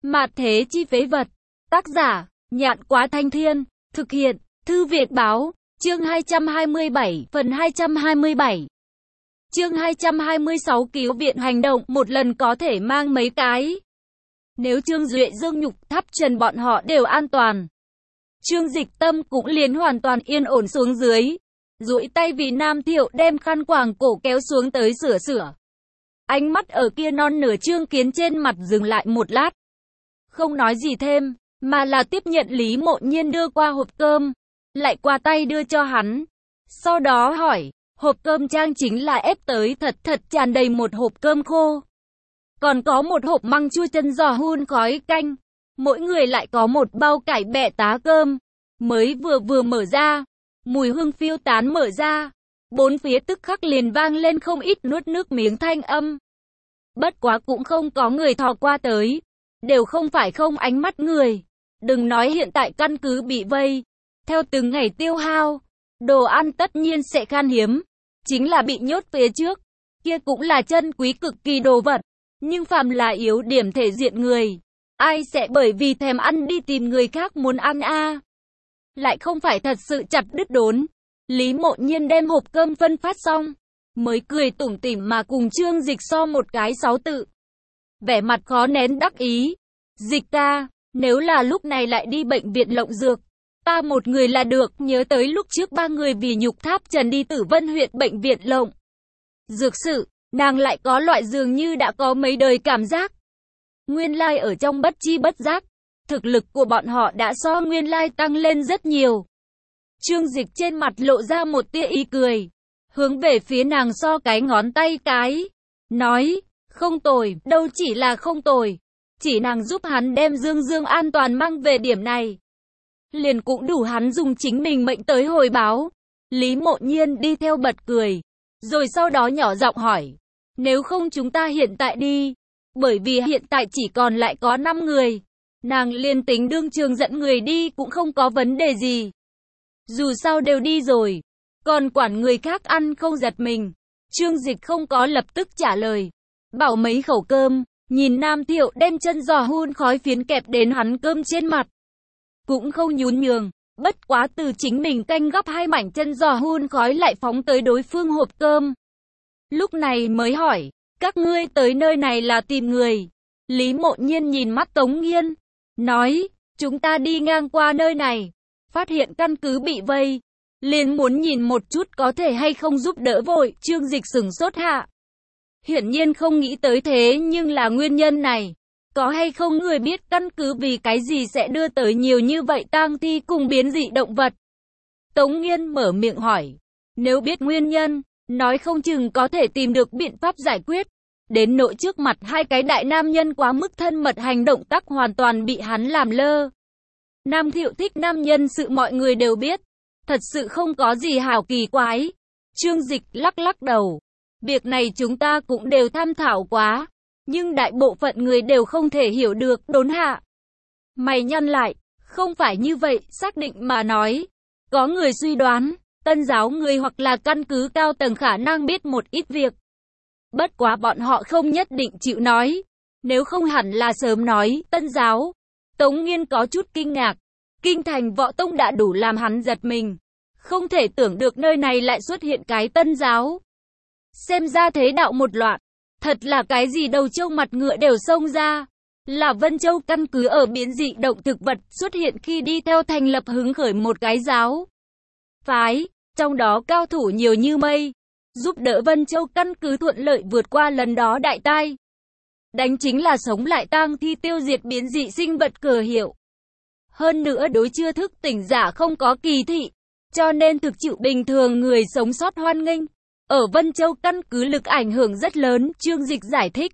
Mạt thế chi phế vật. Tác giả, Nhạn Quá Thanh Thiên. Thực hiện, Thư Việt Báo. Chương 227, phần 227. Chương 226 cứu viện hành động một lần có thể mang mấy cái. Nếu Trương Duệ, Dương Nhục, Tháp Trần bọn họ đều an toàn, Trương Dịch Tâm cũng liền hoàn toàn yên ổn xuống dưới. Duỗi tay vì Nam Thiệu đem khăn quàng cổ kéo xuống tới sửa. Ánh mắt ở kia non nửa Trương Kiến trên mặt dừng lại một lát. Không nói gì thêm, mà là tiếp nhận Lý Mộ Nhiên đưa qua hộp cơm, lại qua tay đưa cho hắn. Sau đó hỏi, hộp cơm trang chính là ép tới thật tràn đầy một hộp cơm khô. Còn có một hộp măng chua chân giò hun khói canh. Mỗi người lại có một bao cải bẹ tá cơm. Mới vừa mở ra, mùi hương phiêu tán mở ra. Bốn phía tức khắc liền vang lên không ít nuốt nước miếng thanh âm. Bất quá cũng không có người thò qua tới. Đều không phải không ánh mắt người. Đừng nói hiện tại căn cứ bị vây. Theo từng ngày tiêu hao, đồ ăn tất nhiên sẽ khan hiếm. Chính là bị nhốt phía trước, kia cũng là chân quý cực kỳ đồ vật. Nhưng phàm là yếu điểm thể diện người, ai sẽ bởi vì thèm ăn đi tìm người khác muốn ăn a? Lại không phải thật sự chặt đứt đốn. Lý Mộ Nhiên đem hộp cơm phân phát xong, mới cười tủm tỉm mà cùng Trương Dịch so một cái 6 tự. Vẻ mặt khó nén đắc ý. Dịch ca, nếu là lúc này lại đi bệnh viện lộng dược, ta một người là được. Nhớ tới lúc trước 3 người vì nhục Tháp Trần đi Tử Vân huyện bệnh viện lộng dược sự, nàng lại có loại dường như đã có mấy đời cảm giác. Nguyên lai ở trong bất chi bất giác, thực lực của bọn họ đã so nguyên lai tăng lên rất nhiều. Trương Dịch trên mặt lộ ra một tia ý cười, hướng về phía nàng so cái ngón tay cái, nói, không tồi, đâu chỉ là không tồi, chỉ nàng giúp hắn đem Dương an toàn mang về điểm này, liền cũng đủ hắn dùng chính mình mệnh tới hồi báo. Lý Mộ Nhiên đi theo bật cười, rồi sau đó nhỏ giọng hỏi, nếu không chúng ta hiện tại đi, bởi vì hiện tại chỉ còn lại có 5 người, nàng liền tính đương trường dẫn người đi cũng không có vấn đề gì. Dù sao đều đi rồi, còn quản người khác ăn không giật mình. Trương Dịch không có lập tức trả lời, bảo mấy khẩu cơm, nhìn Nam Thiệu đem chân giò hun khói phiến kẹp đến hắn cơm trên mặt. Cũng không nhún nhường, bất quá từ chính mình canh gắp 2 mảnh chân giò hun khói lại phóng tới đối phương hộp cơm. Lúc này mới hỏi, các ngươi tới nơi này là tìm người. Lý Mộ Nhiên nhìn mắt Tống Nghiên, nói, chúng ta đi ngang qua nơi này, phát hiện căn cứ bị vây, liền muốn nhìn một chút có thể hay không giúp đỡ vội. Trương Dịch sửng sốt hạ. Hiển nhiên không nghĩ tới thế, nhưng là nguyên nhân này, có hay không người biết căn cứ vì cái gì sẽ đưa tới nhiều như vậy tang thi cùng biến dị động vật? Tống Nghiên mở miệng hỏi, nếu biết nguyên nhân, nói không chừng có thể tìm được biện pháp giải quyết. Đến nỗi trước mặt 2 cái đại nam nhân quá mức thân mật, hành động tác hoàn toàn bị hắn làm lơ. Nam Thiệu thích nam nhân sự mọi người đều biết, thật sự không có gì hảo kỳ quái. Trương Dịch lắc đầu, việc này chúng ta cũng đều tham thảo quá, nhưng đại bộ phận người đều không thể hiểu được. Đốn hạ mày nhăn lại, không phải như vậy. Xác định mà nói, có người suy đoán Tân giáo người hoặc là căn cứ cao tầng khả năng biết một ít việc, bất quá bọn họ không nhất định chịu nói, nếu không hẳn là sớm nói. Tân giáo. Tống Nghiên có chút kinh ngạc, kinh thành võ tông đã đủ làm hắn giật mình, không thể tưởng được nơi này lại xuất hiện cái Tân giáo. Xem ra thế đạo một loạt, thật là cái gì đầu trâu mặt ngựa đều xông ra. Là Vân Châu căn cứ ở biến dị động thực vật xuất hiện khi đi theo thành lập hứng khởi một cái giáo phái, trong đó cao thủ nhiều như mây, giúp đỡ Vân Châu căn cứ thuận lợi vượt qua lần đó đại tai. Đánh chính là sống lại tang thi, tiêu diệt biến dị sinh vật cờ hiệu. Hơn nữa đối chưa thức tỉnh giả không có kỳ thị, cho nên thực chịu bình thường người sống sót hoan nghênh. Ở Vân Châu căn cứ lực ảnh hưởng rất lớn. Trương Dịch giải thích.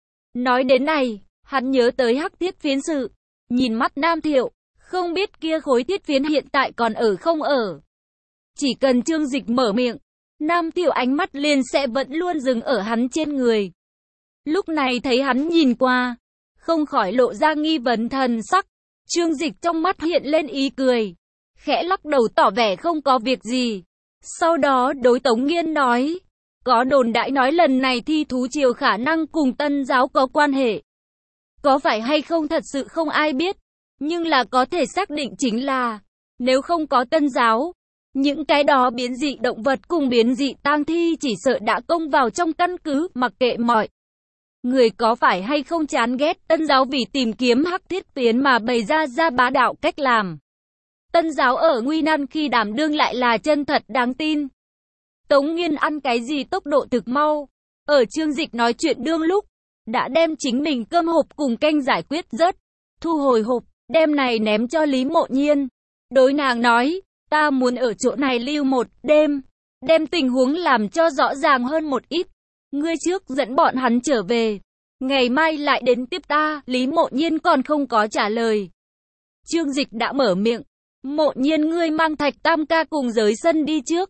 Nói đến này, hắn nhớ tới hắc thiết phiến sự, nhìn mắt Nam Thiệu, không biết kia khối thiết phiến hiện tại còn ở không ở. Chỉ cần Trương Dịch mở miệng, Nam Thiệu ánh mắt liền sẽ vẫn luôn dừng ở hắn trên người. Lúc này thấy hắn nhìn qua, không khỏi lộ ra nghi vấn thần sắc. Trương Dịch trong mắt hiện lên ý cười, khẽ lắc đầu tỏ vẻ không có việc gì. Sau đó đối Tống Nghiên nói, có đồn đại nói lần này thi thú triều khả năng cùng Tân giáo có quan hệ. Có phải hay không thật sự không ai biết, nhưng là có thể xác định chính là, nếu không có Tân giáo, những cái đó biến dị động vật cùng biến dị tang thi chỉ sợ đã công vào trong căn cứ, mặc kệ mọi người có phải hay không chán ghét Tân giáo vì tìm kiếm Hắc Thiết Tuyến mà bày ra bá đạo cách làm. Tân giáo ở nguy nan khi đảm đương lại là chân thật đáng tin. Tống Nghiên ăn cái gì tốc độ thực mau. Ở Trương Dịch nói chuyện đương lúc, đã đem chính mình cơm hộp cùng canh giải quyết rớt. Thu hồi hộp, đem này ném cho Lý Mộ Nhiên. Đối nàng nói, ta muốn ở chỗ này lưu một đêm. Đem tình huống làm cho rõ ràng hơn một ít. Ngươi trước dẫn bọn hắn trở về. Ngày mai lại đến tiếp ta. Lý Mộ Nhiên còn không có trả lời. Trương Dịch đã mở miệng. Mộ Nhiên ngươi mang Thạch Tam ca cùng Giới Sân đi trước.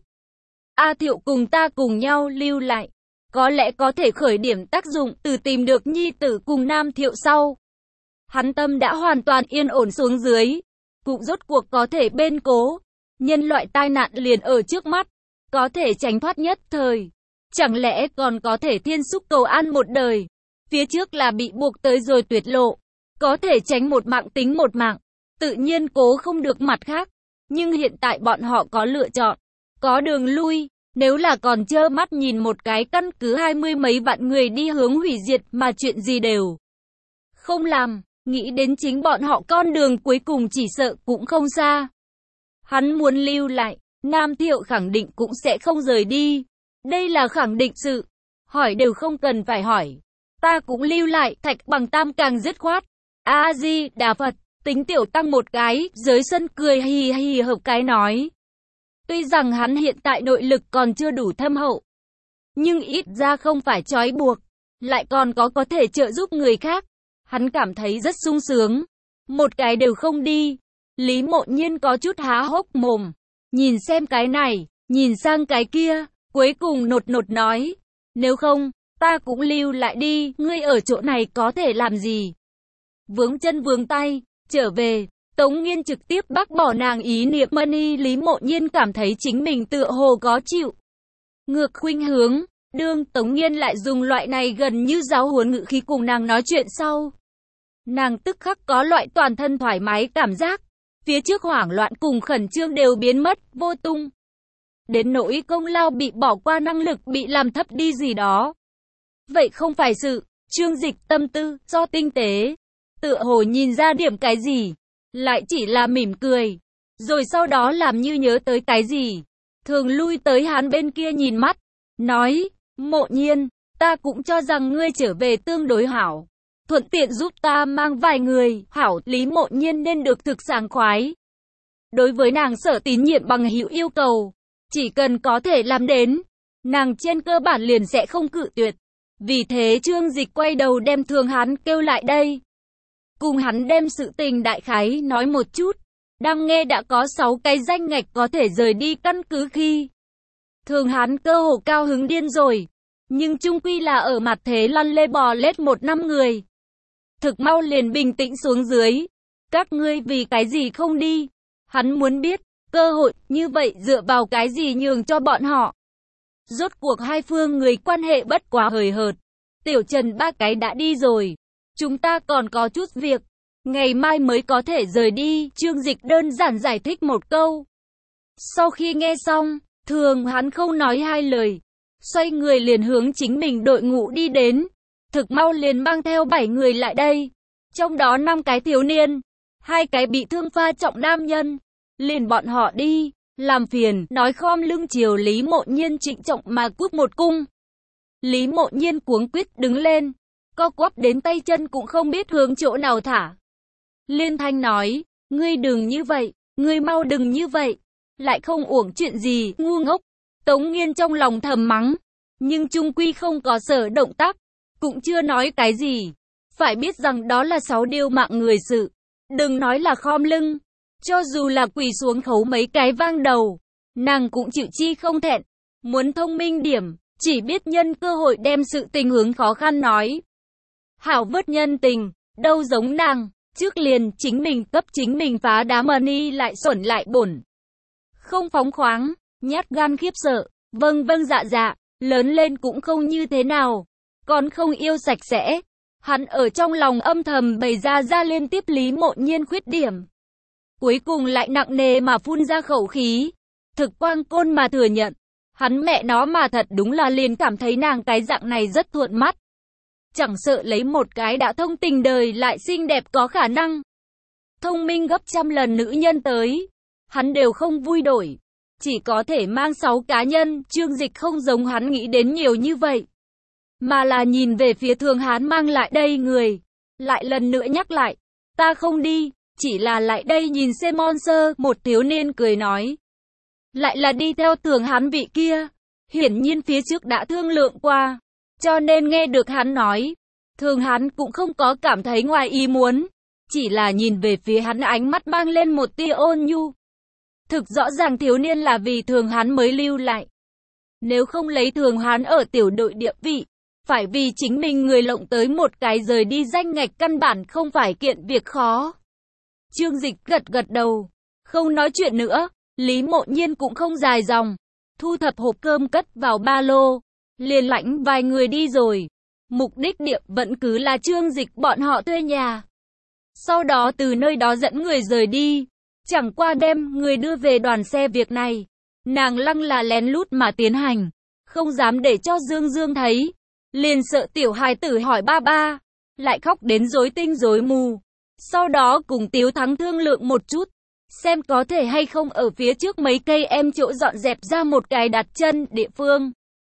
A Thiệu cùng ta cùng nhau lưu lại. Có lẽ có thể khởi điểm tác dụng từ tìm được nhi tử cùng Nam Thiệu sau. Hắn tâm đã hoàn toàn yên ổn xuống dưới. Cũng rốt cuộc có thể bên cố. Nhân loại tai nạn liền ở trước mắt. Có thể tránh thoát nhất thời. Chẳng lẽ còn có thể thiên xúc cầu an một đời. Phía trước là bị buộc tới rồi tuyệt lộ. Có thể tránh một mạng tính một mạng. Tự nhiên cố không được mặt khác. Nhưng hiện tại bọn họ có lựa chọn. Có đường lui. Nếu là còn trơ mắt nhìn một cái căn cứ 20 mấy vạn người đi hướng hủy diệt mà chuyện gì đều không làm, nghĩ đến chính bọn họ con đường cuối cùng chỉ sợ cũng không xa. Hắn muốn lưu lại, Nam Thiệu khẳng định cũng sẽ không rời đi. Đây là khẳng định sự. Hỏi đều không cần phải hỏi. Ta cũng lưu lại, Thạch Bằng Tam càng dứt khoát. A-di-đà Phật, tính tiểu tăng một cái, Giới Sân cười hì hì hợp cái nói. Tuy rằng hắn hiện tại nội lực còn chưa đủ thâm hậu, nhưng ít ra không phải trói buộc, lại còn có thể trợ giúp người khác. Hắn cảm thấy rất sung sướng. Một cái đều không đi. Lý Mộ Nhiên có chút há hốc mồm. Nhìn xem cái này, nhìn sang cái kia, cuối cùng nột nột nói. Nếu không, ta cũng lưu lại đi, ngươi ở chỗ này có thể làm gì? Vướng chân vướng tay, trở về. Tống Nghiên trực tiếp bác bỏ nàng ý niệm money. Lý Mộ Nhiên cảm thấy chính mình tựa hồ có chịu ngược khuynh hướng. Đương Tống Nghiên lại dùng loại này gần như giáo huấn ngữ khí cùng nàng nói chuyện sau. Nàng tức khắc có loại toàn thân thoải mái cảm giác. Phía trước hoảng loạn cùng khẩn trương đều biến mất, vô tung. Đến nỗi công lao bị bỏ qua năng lực bị làm thấp đi gì đó. Vậy không phải sự. Trương Dịch tâm tư, do tinh tế. Tựa hồ nhìn ra điểm cái gì. Lại chỉ là mỉm cười. Rồi sau đó làm như nhớ tới cái gì. Thường lui tới hắn bên kia nhìn mắt. Nói, Mộ Nhiên, ta cũng cho rằng ngươi trở về tương đối hảo. Thuận tiện giúp ta mang vài người, hảo. Lý Mộ Nhiên nên được thực sảng khoái. Đối với nàng Sở Tín Nhiệm bằng hữu yêu cầu, chỉ cần có thể làm đến, nàng trên cơ bản liền sẽ không cự tuyệt. Vì thế Trương Dịch quay đầu đem Thường hắn kêu lại đây. Cùng hắn đem sự tình đại khái nói một chút. Đang nghe đã có 6 cái danh ngạch có thể rời đi căn cứ khi. Thường hắn cơ hồ cao hứng điên rồi. Nhưng chung quy là ở mặt thế lăn lê bò lết 1 năm người. Thực mau liền bình tĩnh xuống dưới. Các ngươi vì cái gì không đi? Hắn muốn biết, cơ hội như vậy dựa vào cái gì nhường cho bọn họ. Rốt cuộc hai phương người quan hệ bất quá hời hợt. Tiểu Trần 3 cái đã đi rồi. Chúng ta còn có chút việc. Ngày mai mới có thể rời đi. Trương Dịch đơn giản giải thích một câu. Sau khi nghe xong, Thường hắn không nói hai lời. Xoay người liền hướng chính mình đội ngũ đi đến. Thực mau liền mang theo 7 người lại đây. Trong đó 5 cái thiếu niên. 2 cái bị thương pha trọng nam nhân. Liền bọn họ đi. Làm phiền, nói khom lưng chiều Lý Mộ Nhiên trịnh trọng mà cúp một cung. Lý Mộ Nhiên cuống quýt đứng lên. Co quắp đến tay chân cũng không biết hướng chỗ nào thả. Liên Thanh nói, ngươi đừng như vậy, ngươi mau đừng như vậy. Lại không uổng chuyện gì, ngu ngốc. Tống Nghiên trong lòng thầm mắng. Nhưng chung quy không có sở động tác. Cũng chưa nói cái gì. Phải biết rằng đó là 6 điều mạng người sự. Đừng nói là khom lưng. Cho dù là quỳ xuống khấu mấy cái vang đầu. Nàng cũng chịu chi không thẹn. Muốn thông minh điểm. Chỉ biết nhân cơ hội đem sự tình hướng khó khăn nói. Hảo vớt nhân tình. Đâu giống nàng. Trước liền chính mình cấp chính mình phá đá money lại xuẩn lại bổn. Không phóng khoáng. Nhát gan khiếp sợ. Vâng dạ. Lớn lên cũng không như thế nào. Còn không yêu sạch sẽ. Hắn ở trong lòng âm thầm bày ra liên tiếp Lý Mộ Nhiên khuyết điểm. Cuối cùng lại nặng nề mà phun ra khẩu khí. Thực Quang Côn mà thừa nhận. Hắn mẹ nó mà thật đúng là liền cảm thấy nàng cái dạng này rất thuận mắt. Chẳng sợ lấy một cái đã thông tình đời lại xinh đẹp có khả năng. Thông minh gấp trăm lần nữ nhân tới. Hắn đều không vui đổi. Chỉ có thể mang 6 cá nhân, Trương Dịch không giống hắn nghĩ đến nhiều như vậy. Mà là nhìn về phía Thường Hán mang lại đây người. Lại lần nữa nhắc lại, ta không đi, chỉ là lại đây nhìn xem monster, một thiếu niên cười nói. Lại là đi theo Thường Hán vị kia. Hiển nhiên phía trước đã thương lượng qua. Cho nên nghe được hắn nói, Thường Hán cũng không có cảm thấy ngoài ý muốn. Chỉ là nhìn về phía hắn ánh mắt mang lên một tia ôn nhu. Thực rõ ràng thiếu niên là vì Thường Hán mới lưu lại. Nếu không lấy Thường Hán ở tiểu đội địa vị, phải vì chính mình người lộng tới một cái rời đi danh ngạch căn bản không phải kiện việc khó. Trương Dịch gật đầu, không nói chuyện nữa, Lý Mộ Nhiên cũng không dài dòng, thu thập hộp cơm cất vào ba lô, liền lãnh vài người đi rồi. Mục đích địa vẫn cứ là Trương Dịch bọn họ thuê nhà. Sau đó từ nơi đó dẫn người rời đi, chẳng qua đem người đưa về đoàn xe việc này. Nàng lăng là lén lút mà tiến hành, không dám để cho Dương Dương thấy. Liền sợ tiểu hài tử hỏi ba ba, lại khóc đến rối tinh rối mù. Sau đó cùng Tiếu Thắng thương lượng một chút, xem có thể hay không ở phía trước mấy cây em chỗ dọn dẹp ra một cái đặt chân địa phương.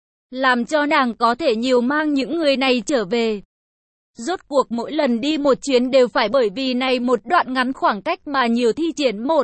Làm cho nàng có thể nhiều mang những người này trở về. Rốt cuộc mỗi lần đi một chuyến đều phải bởi vì này một đoạn ngắn khoảng cách mà nhiều thi triển một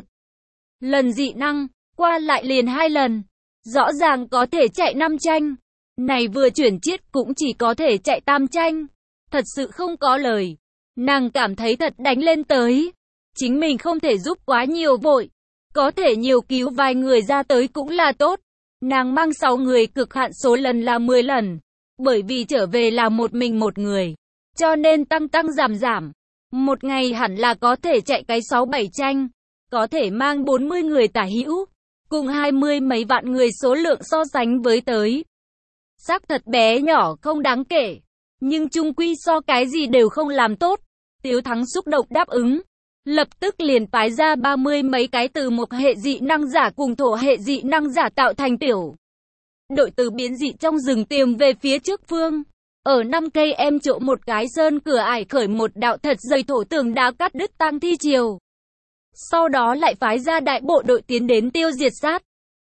lần dị năng, qua lại liền 2 lần. Rõ ràng có thể chạy 5 tranh. Này vừa chuyển chiết cũng chỉ có thể chạy 8 tranh. Thật sự không có lời. Nàng cảm thấy thật đánh lên tới. Chính mình không thể giúp quá nhiều vội. Có thể nhiều cứu vài người ra tới cũng là tốt. Nàng mang 6 người cực hạn số lần là 10 lần. Bởi vì trở về là một mình một người. Cho nên tăng giảm. Một ngày hẳn là có thể chạy cái 6-7 tranh. Có thể mang 40 người tả hữu. Cùng 20 mấy vạn người số lượng so sánh với tới. Xác thật bé nhỏ không đáng kể. Nhưng chung quy so cái gì đều không làm tốt. Tiếu Thắng xúc động đáp ứng. Lập tức liền phái ra 30 mấy cái từ một hệ dị năng giả cùng thổ hệ dị năng giả tạo thành tiểu đội từ biến dị trong rừng tìm về phía trước phương. Ở 5 cây em chỗ một cái sơn cửa ải khởi một đạo thật dày thổ tường đá cắt đứt tang thi chiều. Sau đó lại phái ra đại bộ đội tiến đến tiêu diệt sát.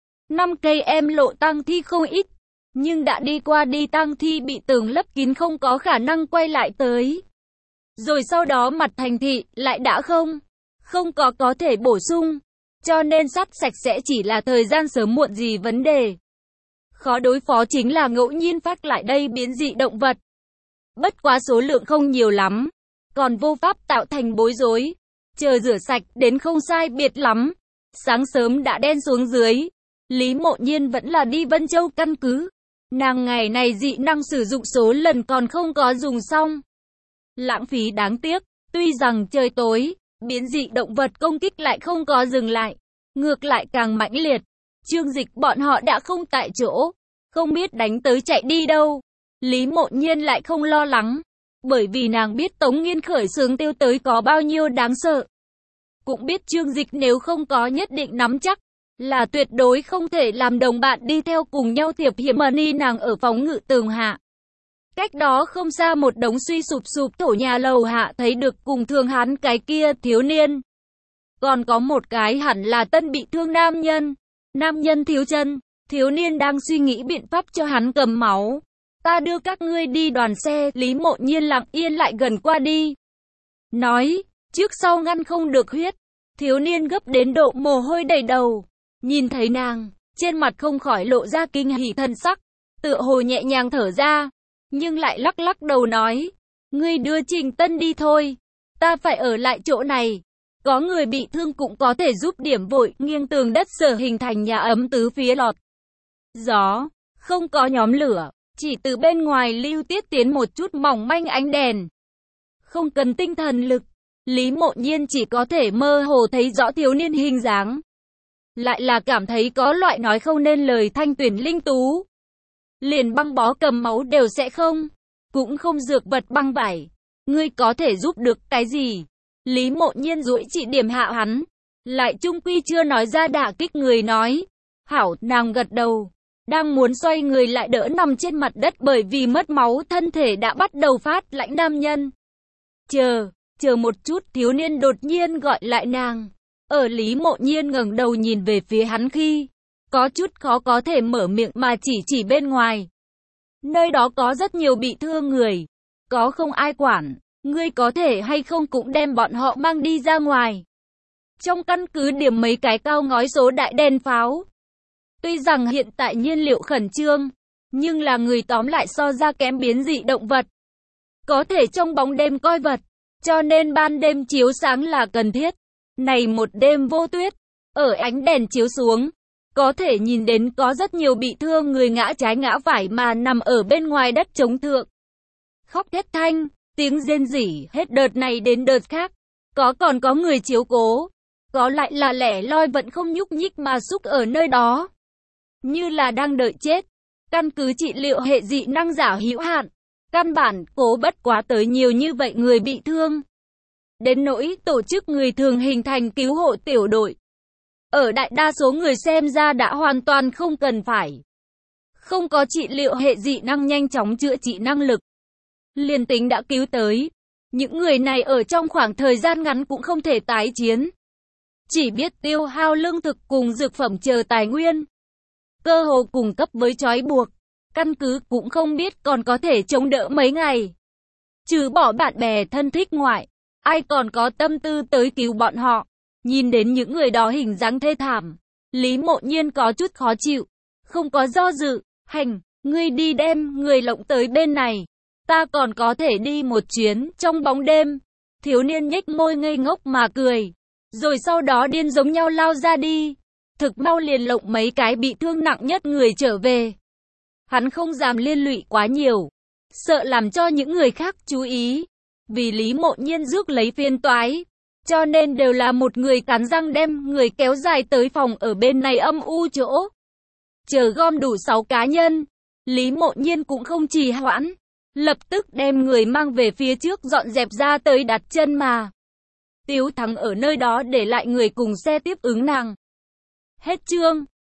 5 cây em lộ tang thi không ít. Nhưng đã đi qua đi tang thi bị tường lấp kín không có khả năng quay lại tới. Rồi sau đó mặt thành thị lại đã không có thể bổ sung. Cho nên sát sạch sẽ chỉ là thời gian sớm muộn gì vấn đề. Khó đối phó chính là ngẫu nhiên phát lại đây biến dị động vật. Bất quá số lượng không nhiều lắm. Còn vô pháp tạo thành bối rối. Chờ rửa sạch đến không sai biệt lắm. Sáng sớm đã đen xuống dưới. Lý Mộ Nhiên vẫn là đi Vân Châu căn cứ. Nàng ngày này dị năng sử dụng số lần còn không có dùng xong. Lãng phí đáng tiếc. Tuy rằng trời tối, biến dị động vật công kích lại không có dừng lại. Ngược lại càng mãnh liệt. Trương Dịch bọn họ đã không tại chỗ. Không biết đánh tới chạy đi đâu. Lý Mộ Nhiên lại không lo lắng. Bởi vì nàng biết Tống Nghiên khởi xướng tiêu tới có bao nhiêu đáng sợ. Cũng biết Trương Dịch nếu không có nhất định nắm chắc. Là tuyệt đối không thể làm đồng bạn đi theo cùng nhau thiệp hiểm mà ni nàng ở phóng ngự tường hạ. Cách đó không xa một đống suy sụp thổ nhà lầu hạ thấy được cùng Thường Hán cái kia thiếu niên. Còn có một cái hẳn là tân bị thương nam nhân. Nam nhân thiếu chân. Thiếu niên đang suy nghĩ biện pháp cho hắn cầm máu. Ta đưa các ngươi đi đoàn xe. Lý Mộ Nhiên lặng yên lại gần qua đi. Nói, trước sau ngăn không được huyết. Thiếu niên gấp đến độ mồ hôi đầy đầu. Nhìn thấy nàng, trên mặt không khỏi lộ ra kinh hỉ thân sắc. Tựa hồ nhẹ nhàng thở ra. Nhưng lại lắc đầu nói. Ngươi đưa Trình Tân đi thôi. Ta phải ở lại chỗ này. Có người bị thương cũng có thể giúp điểm vội. Nghiêng tường đất sở hình thành nhà ấm tứ phía lọt gió. Không có nhóm lửa. Chỉ từ bên ngoài lưu tiết tiến một chút mỏng manh ánh đèn. Không cần tinh thần lực. Lý Mộ Nhiên chỉ có thể mơ hồ thấy rõ thiếu niên hình dáng. Lại là cảm thấy có loại nói không nên lời thanh tuyển linh tú. Liền băng bó cầm máu đều sẽ không. Cũng không dược vật băng vải. ngươi có thể giúp được cái gì? Lý Mộ Nhiên duỗi chỉ điểm hạ hắn, lại chung quy chưa nói ra đả kích người nói. Hảo, nàng gật đầu, đang muốn xoay người lại đỡ nằm trên mặt đất bởi vì mất máu thân thể đã bắt đầu phát lãnh nam nhân. Chờ một chút, thiếu niên đột nhiên gọi lại nàng. Ở Lý Mộ Nhiên ngẩng đầu nhìn về phía hắn khi, có chút khó có thể mở miệng mà chỉ bên ngoài. Nơi đó có rất nhiều bị thương người, có không ai quản, ngươi có thể hay không cũng đem bọn họ mang đi ra ngoài. Trong căn cứ điểm mấy cái cao ngói số đại đèn pháo. Tuy rằng hiện tại nhiên liệu khẩn trương, nhưng là người tóm lại so ra kém biến dị động vật. Có thể trong bóng đêm coi vật, cho nên ban đêm chiếu sáng là cần thiết. Này một đêm vô tuyết, ở ánh đèn chiếu xuống, có thể nhìn đến có rất nhiều bị thương người ngã trái ngã phải mà nằm ở bên ngoài đất trống thượng. Khóc thét thanh, tiếng rên rỉ hết đợt này đến đợt khác. Còn có người chiếu cố, có lại là lẻ loi vẫn không nhúc nhích mà xúc ở nơi đó. Như là đang đợi chết. Căn cứ trị liệu hệ dị năng giả hữu hạn. Căn bản cố bất quá tới nhiều như vậy người bị thương. Đến nỗi tổ chức người thường hình thành cứu hộ tiểu đội. Ở đại đa số người xem ra đã hoàn toàn không cần phải. Không có trị liệu hệ dị năng nhanh chóng chữa trị năng lực. Liền tính đã cứu tới. Những người này ở trong khoảng thời gian ngắn cũng không thể tái chiến. Chỉ biết tiêu hao lương thực cùng dược phẩm chờ tài nguyên. Cơ hồ cùng cấp với trói buộc. Căn cứ cũng không biết còn có thể chống đỡ mấy ngày. Trừ bỏ bạn bè thân thích ngoại, ai còn có tâm tư tới cứu bọn họ. Nhìn đến những người đó hình dáng thê thảm, Lý Mộ Nhiên có chút khó chịu. Không có do dự, hành, ngươi đi đem người lộng tới bên này. Ta còn có thể đi một chuyến trong bóng đêm. Thiếu niên nhếch môi ngây ngốc mà cười. Rồi sau đó điên giống nhau lao ra đi. Thực mau liền lộng mấy cái bị thương nặng nhất người trở về. Hắn không dám liên lụy quá nhiều, sợ làm cho những người khác chú ý. Vì Lý Mộ Nhiên rước lấy phiền toái, cho nên đều là một người cắn răng đem người kéo dài tới phòng ở bên này âm u chỗ. Chờ gom đủ 6 cá nhân, Lý Mộ Nhiên cũng không trì hoãn, lập tức đem người mang về phía trước dọn dẹp ra tới đặt chân mà. Tiếu Thắng ở nơi đó để lại người cùng xe tiếp ứng nàng. Hết chương.